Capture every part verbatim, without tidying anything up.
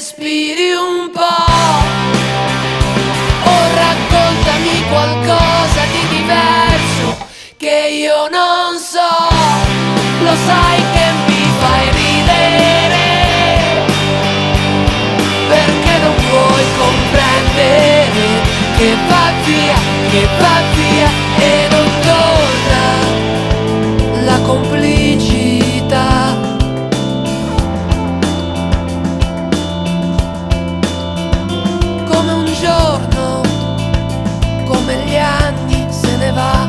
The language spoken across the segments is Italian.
respiri un po', o raccontami qualcosa di diverso che io non so. Lo sai che mi fai ridere, perché non puoi comprendere che va via, che va via e non torna la complicità. Come un giorno, come gli anni, se ne va.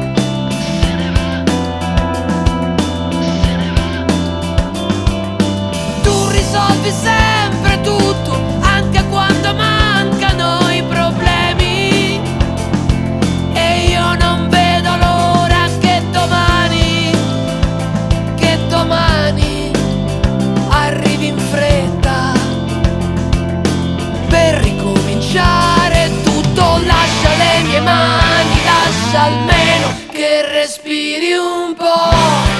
Tu risolvi sempre tutto, anche quando mancano i problemi, e io non vedo l'ora che domani, che domani arrivi in fretta per ricominciare tutto. Lascia le mie mani, lascia almeno che respiri un po',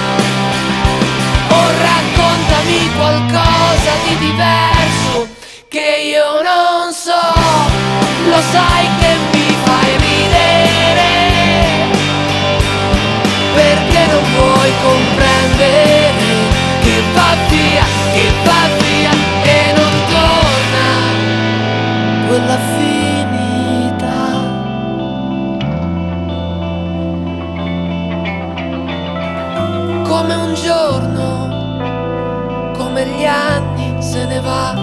o raccontami qualcosa di diverso che io non so. Lo sai che mi fai ridere, perché non puoi comprendere che va via, che va via e non torna quella finita. Come un giorno, come gli anni, se ne va.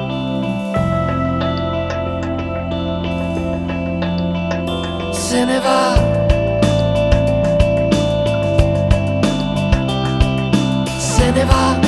Se ne va. Se ne va.